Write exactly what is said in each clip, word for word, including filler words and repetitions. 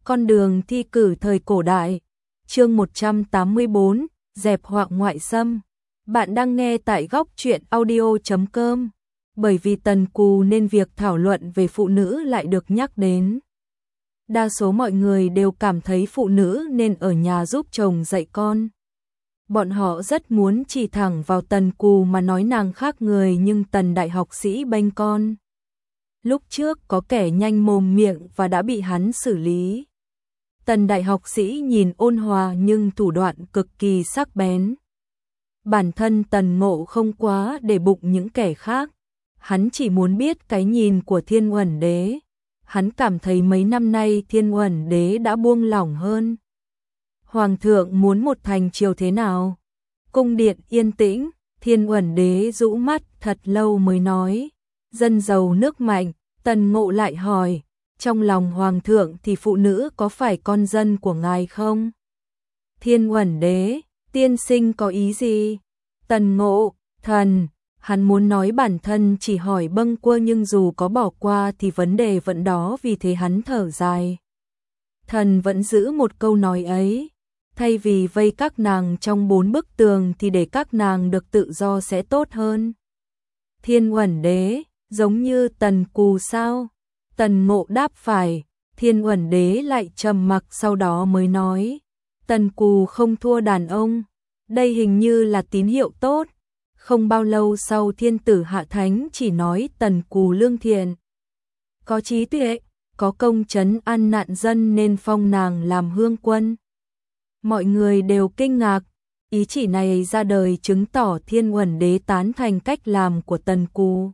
Con đường thi cử thời cổ đại. Chương một trăm tám mươi bốn, dẹp họa ngoại xâm. Bạn đang nghe tại góc truyện audio chấm com. Bởi vì Tần Cù nên việc thảo luận về phụ nữ lại được nhắc đến. Đa số mọi người đều cảm thấy phụ nữ nên ở nhà giúp chồng dạy con. Bọn họ rất muốn chỉ thẳng vào Tần Cù mà nói nàng khác người, nhưng Tần đại học sĩ bênh con. Lúc trước có kẻ nhanh mồm miệng và đã bị hắn xử lý. Tần đại học sĩ nhìn ôn hòa nhưng thủ đoạn cực kỳ sắc bén. Bản thân Tần Ngộ không quá để bụng những kẻ khác. Hắn chỉ muốn biết cái nhìn của Thiên Uẩn Đế. Hắn cảm thấy mấy năm nay Thiên Uẩn Đế đã buông lỏng hơn. Hoàng thượng muốn một thành triều thế nào? Cung điện yên tĩnh, Thiên Uẩn Đế rũ mắt thật lâu mới nói. Dân giàu nước mạnh. Tần Ngộ lại hỏi, trong lòng Hoàng thượng thì phụ nữ có phải con dân của ngài không? Thiên Uẩn Đế, tiên sinh có ý gì? Tần Ngộ, thần, hắn muốn nói bản thân chỉ hỏi bâng quơ nhưng dù có bỏ qua thì vấn đề vẫn đó, vì thế hắn thở dài. Thần vẫn giữ một câu nói ấy, thay vì vây các nàng trong bốn bức tường thì để các nàng được tự do sẽ tốt hơn. Thiên Uẩn Đế, giống như Tần Cù sao? Tần Ngộ đáp phải. Thiên Uẩn Đế lại trầm mặc, sau đó mới nói, Tần Cù không thua đàn ông, đây hình như là tín hiệu tốt. Không bao lâu sau thiên tử hạ thánh chỉ nói Tần Cù lương thiện, có trí tuệ, có công trấn an nạn dân nên phong nàng làm hương quân. Mọi người đều kinh ngạc, ý chỉ này ra đời chứng tỏ Thiên Uẩn Đế tán thành cách làm của Tần Cù.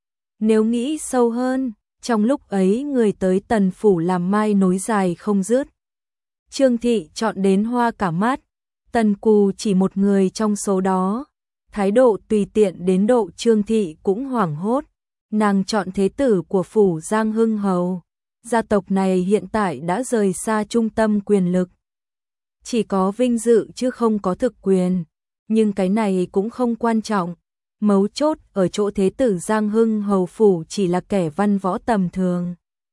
Nếu nghĩ sâu hơn, trong lúc ấy người tới Tần phủ làm mai nối dài không dứt. Trương thị chọn đến hoa cả mắt, Tần Cù chỉ một người trong số đó. Thái độ tùy tiện đến độ Trương thị cũng hoảng hốt. Nàng chọn thế tử của phủ Giang Hưng Hầu. Gia tộc này hiện tại đã rời xa trung tâm quyền lực. Chỉ có vinh dự chứ không có thực quyền. Nhưng cái này cũng không quan trọng. Mấu chốt ở chỗ thế tử Giang Hưng Hầu phủ chỉ là kẻ văn võ tầm thường.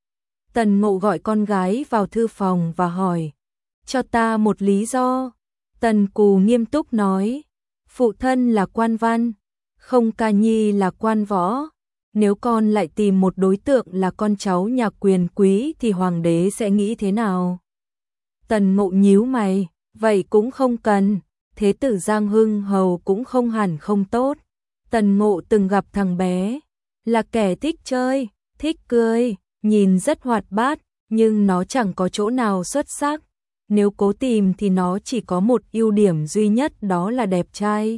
Tần Ngộ gọi con gái vào thư phòng và hỏi, cho ta một lý do. Tần Cù nghiêm túc nói, phụ thân là quan văn, không ca nhi là quan võ. Nếu con lại tìm một đối tượng là con cháu nhà quyền quý thì hoàng đế sẽ nghĩ thế nào? Tần Ngộ nhíu mày, vậy cũng không cần, thế tử Giang Hưng Hầu cũng không hẳn không tốt. Tần Ngộ từng gặp thằng bé, là kẻ thích chơi, thích cười, nhìn rất hoạt bát, nhưng nó chẳng có chỗ nào xuất sắc. Nếu cố tìm thì nó chỉ có một ưu điểm duy nhất, đó là đẹp trai.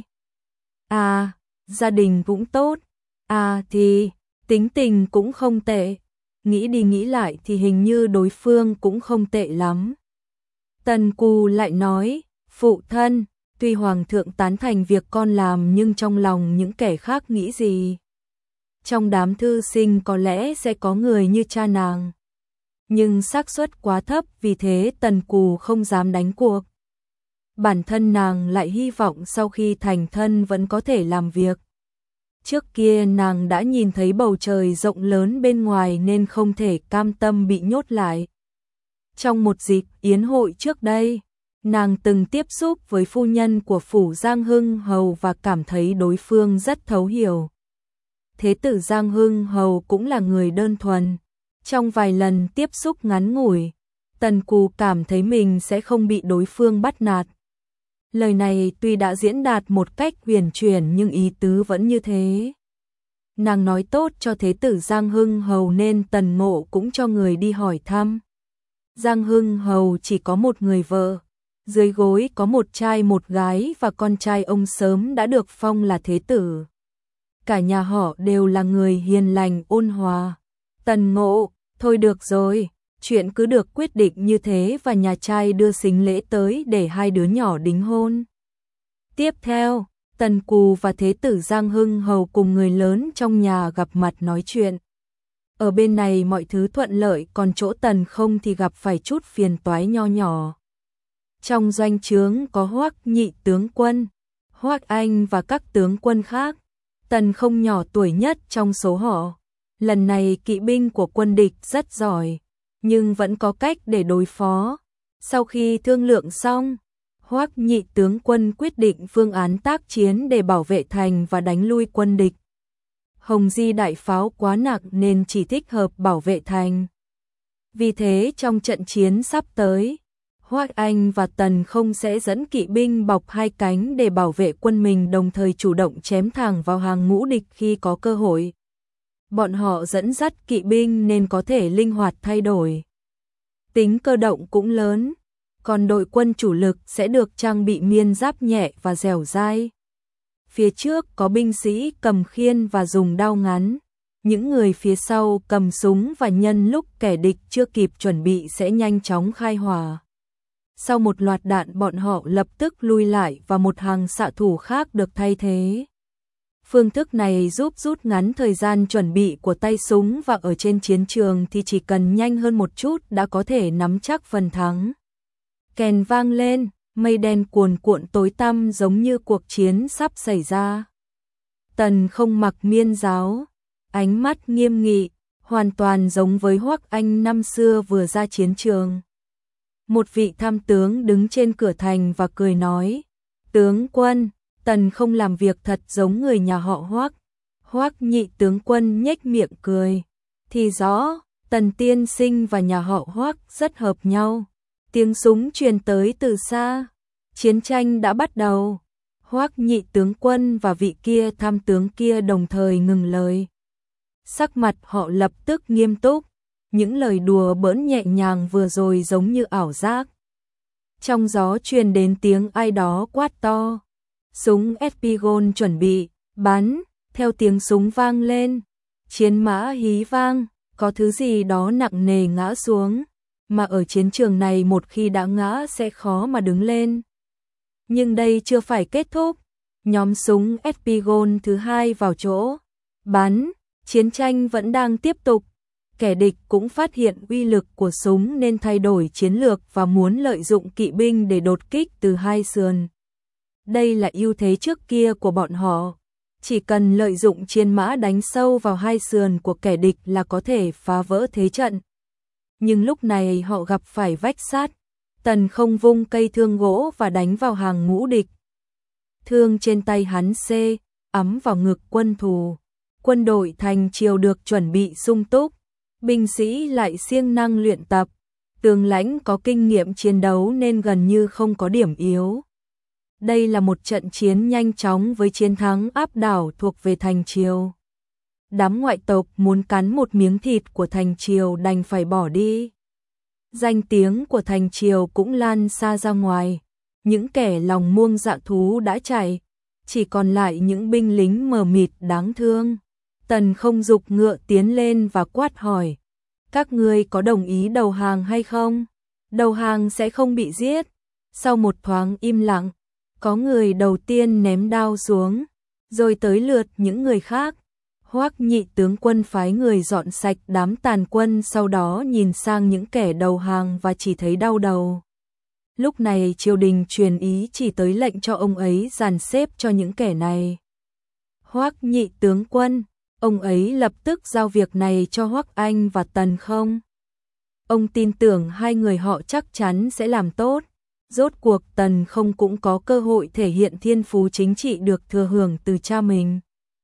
À, gia đình cũng tốt. À thì, tính tình cũng không tệ. Nghĩ đi nghĩ lại thì hình như đối phương cũng không tệ lắm. Tần Cù lại nói, phụ thân, tuy hoàng thượng tán thành việc con làm nhưng trong lòng những kẻ khác nghĩ gì? Trong đám thư sinh có lẽ sẽ có người như cha nàng. Nhưng xác suất quá thấp, vì thế Tần Cù không dám đánh cuộc. Bản thân nàng lại hy vọng sau khi thành thân vẫn có thể làm việc. Trước kia nàng đã nhìn thấy bầu trời rộng lớn bên ngoài nên không thể cam tâm bị nhốt lại. Trong một dịp yến hội trước đây, nàng từng tiếp xúc với phu nhân của phủ Giang Hưng Hầu và cảm thấy đối phương rất thấu hiểu. Thế tử Giang Hưng Hầu cũng là người đơn thuần. Trong vài lần tiếp xúc ngắn ngủi, Tần Cù cảm thấy mình sẽ không bị đối phương bắt nạt. Lời này tuy đã diễn đạt một cách huyền chuyển nhưng ý tứ vẫn như thế. Nàng nói tốt cho thế tử Giang Hưng Hầu nên Tần Ngộ cũng cho người đi hỏi thăm. Giang Hưng Hầu chỉ có một người vợ, dưới gối có một trai một gái và con trai ông sớm đã được phong là thế tử. Cả nhà họ đều là người hiền lành ôn hòa. Tần Ngộ, thôi được rồi, chuyện cứ được quyết định như thế và nhà trai đưa sính lễ tới để hai đứa nhỏ đính hôn. Tiếp theo, Tần Cù và thế tử Giang Hưng Hầu cùng người lớn trong nhà gặp mặt nói chuyện. Ở bên này mọi thứ thuận lợi, còn chỗ Tần không thì gặp phải chút phiền toái nho nhỏ. Trong doanh trướng có Hoắc nhị tướng quân, Hoắc Anh và các tướng quân khác. Tần không nhỏ tuổi nhất trong số họ. Lần này kỵ binh của quân địch rất giỏi. nhưng vẫn có cách để đối phó. Sau khi thương lượng xong, Hoắc nhị tướng quân quyết định phương án tác chiến để bảo vệ thành và đánh lui quân địch. Hồng Di đại pháo quá nặng nên chỉ thích hợp bảo vệ thành. Vì thế trong trận chiến sắp tới, Hoắc Anh và Tần Không sẽ dẫn kỵ binh bọc hai cánh để bảo vệ quân mình, đồng thời chủ động chém thẳng vào hàng ngũ địch khi có cơ hội. Bọn họ dẫn dắt kỵ binh nên có thể linh hoạt thay đổi. Tính cơ động cũng lớn, còn đội quân chủ lực sẽ được trang bị miên giáp nhẹ và dẻo dai. Phía trước có binh sĩ cầm khiên và dùng đao ngắn. Những người phía sau cầm súng và nhân lúc kẻ địch chưa kịp chuẩn bị sẽ nhanh chóng khai hỏa. Sau một loạt đạn bọn họ lập tức lui lại và một hàng xạ thủ khác được thay thế. Phương thức này giúp rút ngắn thời gian chuẩn bị của tay súng và ở trên chiến trường thì chỉ cần nhanh hơn một chút đã có thể nắm chắc phần thắng. Kèn vang lên, mây đen cuồn cuộn tối tăm giống như cuộc chiến sắp xảy ra. Tần Không mặc miên giáo, ánh mắt nghiêm nghị, hoàn toàn giống với Hoắc Anh năm xưa vừa ra chiến trường. Một vị tham tướng đứng trên cửa thành và cười nói, tướng quân, Tần Không làm việc thật giống người nhà họ Hoắc. Hoắc nhị tướng quân nhếch miệng cười, thì rõ, Tần tiên sinh và nhà họ Hoắc rất hợp nhau. Tiếng súng truyền tới từ xa, chiến tranh đã bắt đầu. Hoắc nhị tướng quân và vị kia tham tướng kia đồng thời ngừng lời. Sắc mặt họ lập tức nghiêm túc, những lời đùa bỡn nhẹ nhàng vừa rồi giống như ảo giác. Trong gió truyền đến tiếng ai đó quát to, súng Espigon chuẩn bị, bắn, theo tiếng súng vang lên, chiến mã hí vang, có thứ gì đó nặng nề ngã xuống, mà ở chiến trường này một khi đã ngã sẽ khó mà đứng lên. Nhưng đây chưa phải kết thúc, nhóm súng Espigon thứ hai vào chỗ, bắn, chiến tranh vẫn đang tiếp tục. Kẻ địch cũng phát hiện uy lực của súng nên thay đổi chiến lược và muốn lợi dụng kỵ binh để đột kích từ hai sườn. Đây là ưu thế trước kia của bọn họ, chỉ cần lợi dụng chiến mã đánh sâu vào hai sườn của kẻ địch là có thể phá vỡ thế trận. Nhưng lúc này họ gặp phải vách sát, Tần Không vung cây thương gỗ và đánh vào hàng ngũ địch. Thương trên tay hắn xê, ắm vào ngực quân thù. Quân đội thành triều được chuẩn bị sung túc, binh sĩ lại siêng năng luyện tập, tướng lãnh có kinh nghiệm chiến đấu nên gần như không có điểm yếu. Đây là một trận chiến nhanh chóng với chiến thắng áp đảo thuộc về thành triều. Đám ngoại tộc muốn cắn một miếng thịt của thành triều đành phải bỏ đi. Danh tiếng của thành triều cũng lan xa ra ngoài, những kẻ lòng muông dạ thú đã chạy, chỉ còn lại những binh lính mờ mịt đáng thương. Tần Không dục ngựa tiến lên và quát hỏi, các ngươi có đồng ý đầu hàng hay không? Đầu hàng sẽ không bị giết. Sau một thoáng im lặng, có người đầu tiên ném đao xuống, rồi tới lượt những người khác. Hoắc nhị tướng quân phái người dọn sạch đám tàn quân, sau đó nhìn sang những kẻ đầu hàng và chỉ thấy đau đầu. Lúc này triều đình truyền ý chỉ tới lệnh cho ông ấy dàn xếp cho những kẻ này. Hoắc nhị tướng quân, ông ấy lập tức giao việc này cho Hoắc Anh và Tần Không. Ông tin tưởng hai người họ chắc chắn sẽ làm tốt. Rốt cuộc Tần Không cũng có cơ hội thể hiện thiên phú chính trị được thừa hưởng từ cha mình.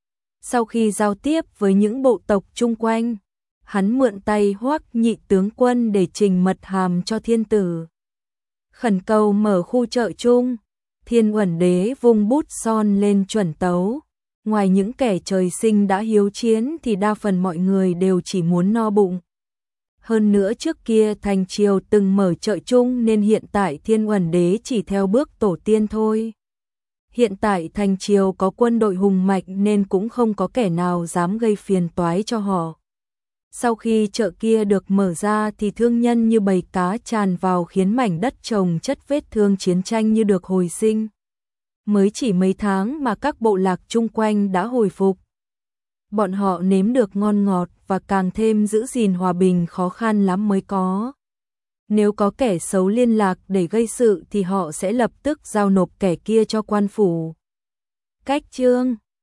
Sau khi giao tiếp với những bộ tộc chung quanh, hắn mượn tay Hoắc nhị tướng quân để trình mật hàm cho thiên tử. Khẩn cầu mở khu chợ chung, Thiên Uẩn Đế vung bút son lên chuẩn tấu. Ngoài những kẻ trời sinh đã hiếu chiến thì đa phần mọi người đều chỉ muốn no bụng. Hơn nữa trước kia thành triều từng mở chợ chung nên hiện tại Thiên Uẩn Đế chỉ theo bước tổ tiên thôi. Hiện tại thành triều có quân đội hùng mạnh nên cũng không có kẻ nào dám gây phiền toái cho họ. Sau khi chợ kia được mở ra thì thương nhân như bầy cá tràn vào khiến mảnh đất trồng chất vết thương chiến tranh như được hồi sinh. Mới chỉ mấy tháng mà các bộ lạc chung quanh đã hồi phục. Bọn họ nếm được ngon ngọt và càng thêm giữ gìn hòa bình khó khăn lắm mới có. Nếu có kẻ xấu liên lạc để gây sự thì họ sẽ lập tức giao nộp kẻ kia cho quan phủ. Cách chương